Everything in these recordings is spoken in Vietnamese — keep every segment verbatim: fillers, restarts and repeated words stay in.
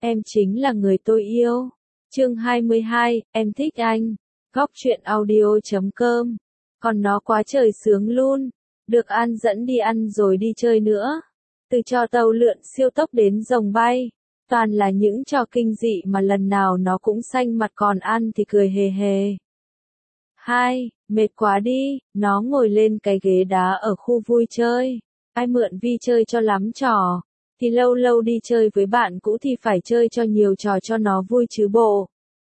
em chính là người tôi yêu. Chương hai mươi hai, em thích anh. Góc truyện audio chấm com. Còn nó quá trời sướng luôn. Được An dẫn đi ăn rồi đi chơi nữa. Từ trò tàu lượn siêu tốc đến rồng bay. Toàn là những trò kinh dị mà lần nào nó cũng xanh mặt, còn An thì cười hề hề. Hai, mệt quá đi, nó ngồi lên cái ghế đá ở khu vui chơi. Ai mượn Vi chơi cho lắm trò. Thì lâu lâu đi chơi với bạn cũ thì phải chơi cho nhiều trò cho nó vui chứ bộ.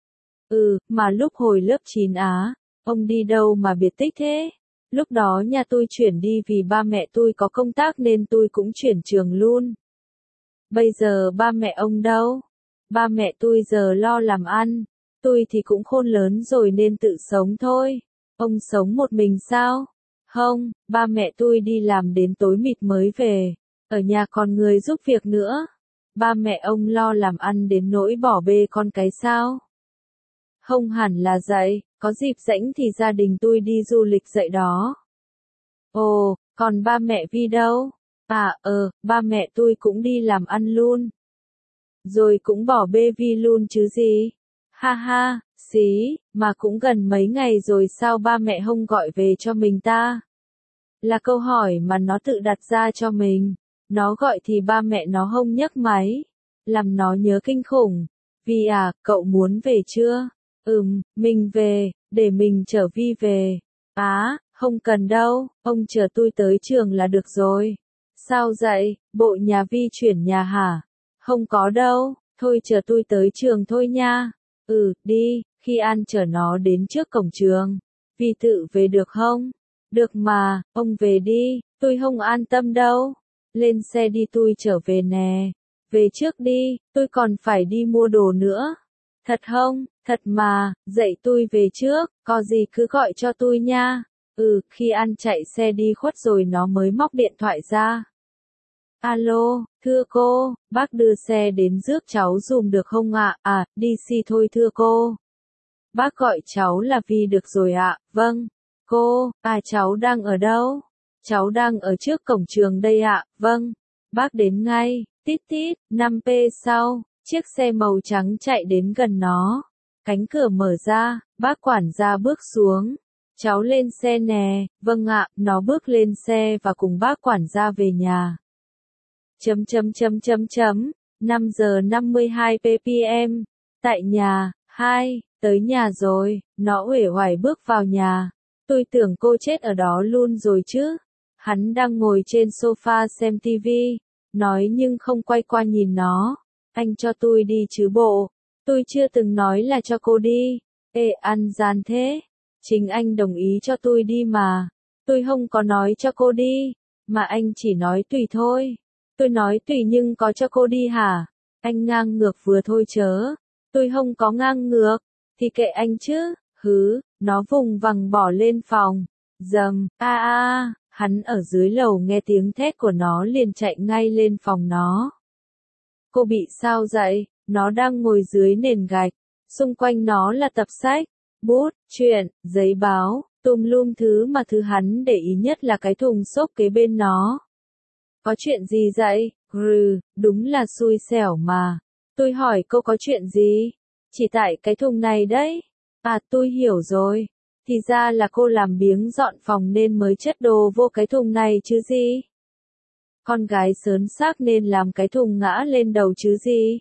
Ừ, mà lúc hồi lớp chín á, ông đi đâu mà biệt tích thế? Lúc đó nhà tôi chuyển đi vì ba mẹ tôi có công tác nên tôi cũng chuyển trường luôn. Bây giờ ba mẹ ông đâu? Ba mẹ tôi giờ lo làm ăn. Tôi thì cũng khôn lớn rồi nên tự sống thôi. Ông sống một mình sao? Không, ba mẹ tôi đi làm đến tối mịt mới về. Ở nhà còn người giúp việc nữa. Ba mẹ ông lo làm ăn đến nỗi bỏ bê con cái sao? Không hẳn là vậy, có dịp rảnh thì gia đình tôi đi du lịch dậy đó. Ồ, còn ba mẹ Vi đâu? À, ờ, ba mẹ tôi cũng đi làm ăn luôn. Rồi cũng bỏ bê Vi luôn chứ gì? Ha ha, xí, mà cũng gần mấy ngày rồi sao ba mẹ không gọi về cho mình ta? Là câu hỏi mà nó tự đặt ra cho mình. Nó gọi thì ba mẹ nó không nhấc máy. Làm nó nhớ kinh khủng. Vi à, cậu muốn về chưa? Ừm, mình về, để mình chở Vi về. Á, không cần đâu, ông chờ tôi tới trường là được rồi. Sao vậy, bộ nhà Vi chuyển nhà hả? Không có đâu, thôi chờ tôi tới trường thôi nha. Ừ, đi, khi An chở nó đến trước cổng trường. Vi tự về được không? Được mà, ông về đi, tôi không an tâm đâu. Lên xe đi, tôi trở về nè. Về trước đi, tôi còn phải đi mua đồ nữa. Thật không? Thật mà, dậy tôi về trước, có gì cứ gọi cho tôi nha. Ừ, khi An chạy xe đi khuất rồi nó mới móc điện thoại ra. Alo, thưa cô, bác đưa xe đến rước cháu dùm được không ạ? À? À, đi xi thôi thưa cô. Bác gọi cháu là Vi được rồi ạ. Vâng. Cô, à cháu đang ở đâu? Cháu đang ở trước cổng trường đây ạ. Vâng. Bác đến ngay. Tít tít, năm p sau, chiếc xe màu trắng chạy đến gần nó. Cánh cửa mở ra, bác quản gia bước xuống. Cháu lên xe nè. Vâng ạ, nó bước lên xe và cùng bác quản gia về nhà. Chấm chấm chấm chấm chấm, năm giờ năm mươi hai p m. Tại nhà, hai, tới nhà rồi, nó uể oải bước vào nhà. Tôi tưởng cô chết ở đó luôn rồi chứ. Hắn đang ngồi trên sofa xem tivi, nói nhưng không quay qua nhìn nó. Anh cho tôi đi chứ bộ. Tôi chưa từng nói là cho cô đi. Ê, ăn gian thế. Chính anh đồng ý cho tôi đi mà. Tôi không có nói cho cô đi, mà anh chỉ nói tùy thôi. Tôi nói tùy nhưng có cho cô đi hả? Anh ngang ngược vừa thôi chớ. Tôi không có ngang ngược. Thì kệ anh chứ. Hứ, nó vùng vằng bỏ lên phòng. Dầm, a a, hắn ở dưới lầu nghe tiếng thét của nó liền chạy ngay lên phòng nó. Cô bị sao vậy? Nó đang ngồi dưới nền gạch. Xung quanh nó là tập sách, bút, truyện, giấy báo, tùm lum thứ mà thứ hắn để ý nhất là cái thùng xốp kế bên nó. Có chuyện gì vậy? Grừ, đúng là xui xẻo mà. Tôi hỏi cô có chuyện gì? Chỉ tại cái thùng này đấy. À, tôi hiểu rồi. Thì ra là cô làm biếng dọn phòng nên mới chất đồ vô cái thùng này chứ gì? Con gái sớn xác nên làm cái thùng ngã lên đầu chứ gì?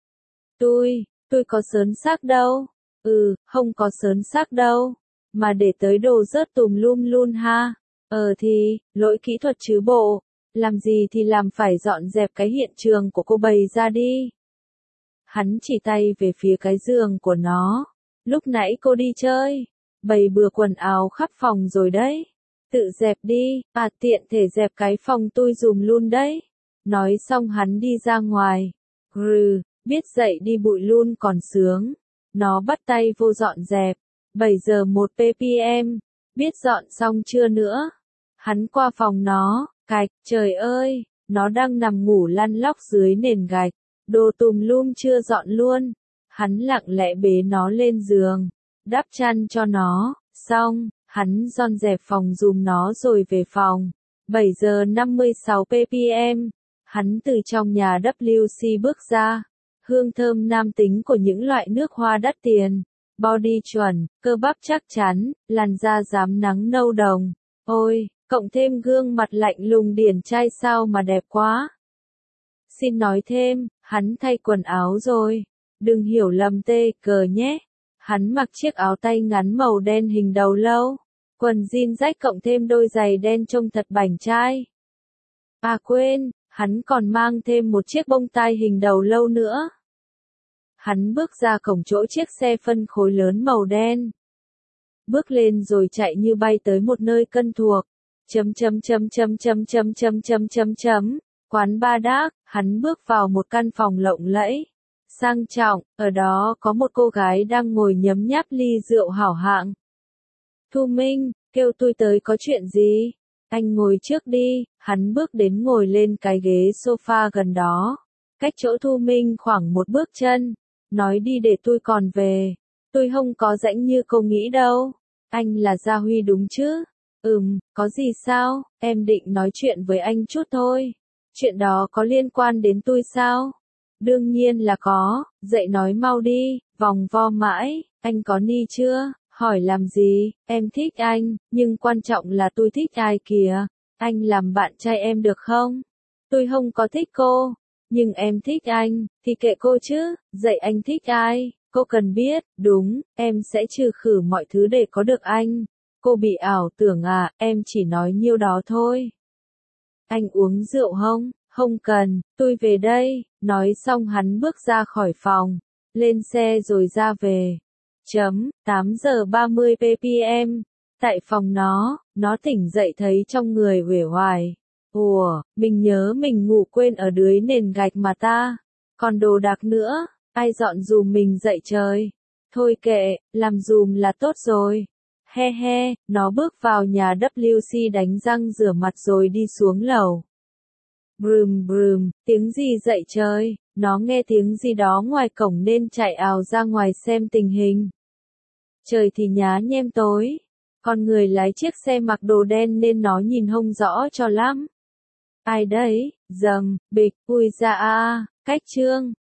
Tôi, tôi có sớn xác đâu. Ừ, không có sớn xác đâu. Mà để tới đồ rớt tùm lum luôn ha. Ờ thì, lỗi kỹ thuật chứ bộ. Làm gì thì làm, phải dọn dẹp cái hiện trường của cô bày ra đi. Hắn chỉ tay về phía cái giường của nó. Lúc nãy cô đi chơi, bày bừa quần áo khắp phòng rồi đấy. Tự dẹp đi, à tiện thể dẹp cái phòng tôi dùm luôn đấy. Nói xong hắn đi ra ngoài. Grừ, biết dậy đi bụi luôn còn sướng. Nó bắt tay vô dọn dẹp. bảy giờ một p m. Biết dọn xong chưa nữa? Hắn qua phòng nó, cạch, trời ơi, nó đang nằm ngủ lăn lóc dưới nền gạch. Đồ tùm lum chưa dọn luôn. Hắn lặng lẽ bế nó lên giường, đắp chăn cho nó, xong, hắn dọn dẹp phòng dùm nó rồi về phòng. bảy giờ năm mươi sáu p m. Hắn từ trong nhà vê kép xê bước ra. hương thơm nam tính của những loại nước hoa đắt tiền, body chuẩn, cơ bắp chắc chắn, làn da rám nắng nâu đồng. Ôi, cộng thêm gương mặt lạnh lùng điển trai sao mà đẹp quá. Xin nói thêm, hắn thay quần áo rồi. Đừng hiểu lầm tê cờ nhé. Hắn mặc chiếc áo tay ngắn màu đen hình đầu lâu, quần jean rách cộng thêm đôi giày đen trông thật bảnh trai. À quên, hắn còn mang thêm một chiếc bông tai hình đầu lâu nữa. Hắn bước ra cổng chỗ chiếc xe phân khối lớn màu đen. Bước lên rồi chạy như bay tới một nơi quen thuộc. Chấm chấm chấm chấm chấm chấm chấm chấm chấm chấm. Quán bar Dark, hắn bước vào một căn phòng lộng lẫy, sang trọng, ở đó có một cô gái đang ngồi nhấm nháp ly rượu hảo hạng. Thu Minh, kêu tôi tới có chuyện gì? Anh ngồi trước đi, hắn bước đến ngồi lên cái ghế sofa gần đó, cách chỗ Thu Minh khoảng một bước chân, nói đi để tôi còn về, tôi không có rảnh như cô nghĩ đâu, anh là Gia Huy đúng chứ? Ừm, có gì sao, em định nói chuyện với anh chút thôi, chuyện đó có liên quan đến tôi sao? Đương nhiên là có, dậy nói mau đi, vòng vo mãi, anh có ni chưa? Hỏi làm gì, em thích anh, nhưng quan trọng là tôi thích ai kìa, anh làm bạn trai em được không? Tôi không có thích cô, nhưng em thích anh, thì kệ cô chứ, dậy anh thích ai, cô cần biết, đúng, em sẽ trừ khử mọi thứ để có được anh. Cô bị ảo tưởng à, em chỉ nói nhiêu đó thôi. Anh uống rượu không? Không cần, tôi về đây, nói xong hắn bước ra khỏi phòng, lên xe rồi ra về. Chấm, tám giờ ba mươi p m, tại phòng nó, nó tỉnh dậy thấy trong người uể oải. Ủa, mình nhớ mình ngủ quên ở dưới nền gạch mà ta, còn đồ đạc nữa, ai dọn dùm mình dậy trời. Thôi kệ, làm dùm là tốt rồi. He he, nó bước vào nhà W C đánh răng rửa mặt rồi đi xuống lầu. Brum brum, tiếng gì dậy trời, nó nghe tiếng gì đó ngoài cổng nên chạy ào ra ngoài xem tình hình. Trời thì nhá nhem tối, con người lái chiếc xe mặc đồ đen nên nó nhìn không rõ cho lắm. Ai đấy, dầm, bịch, ui ra a, cách trương,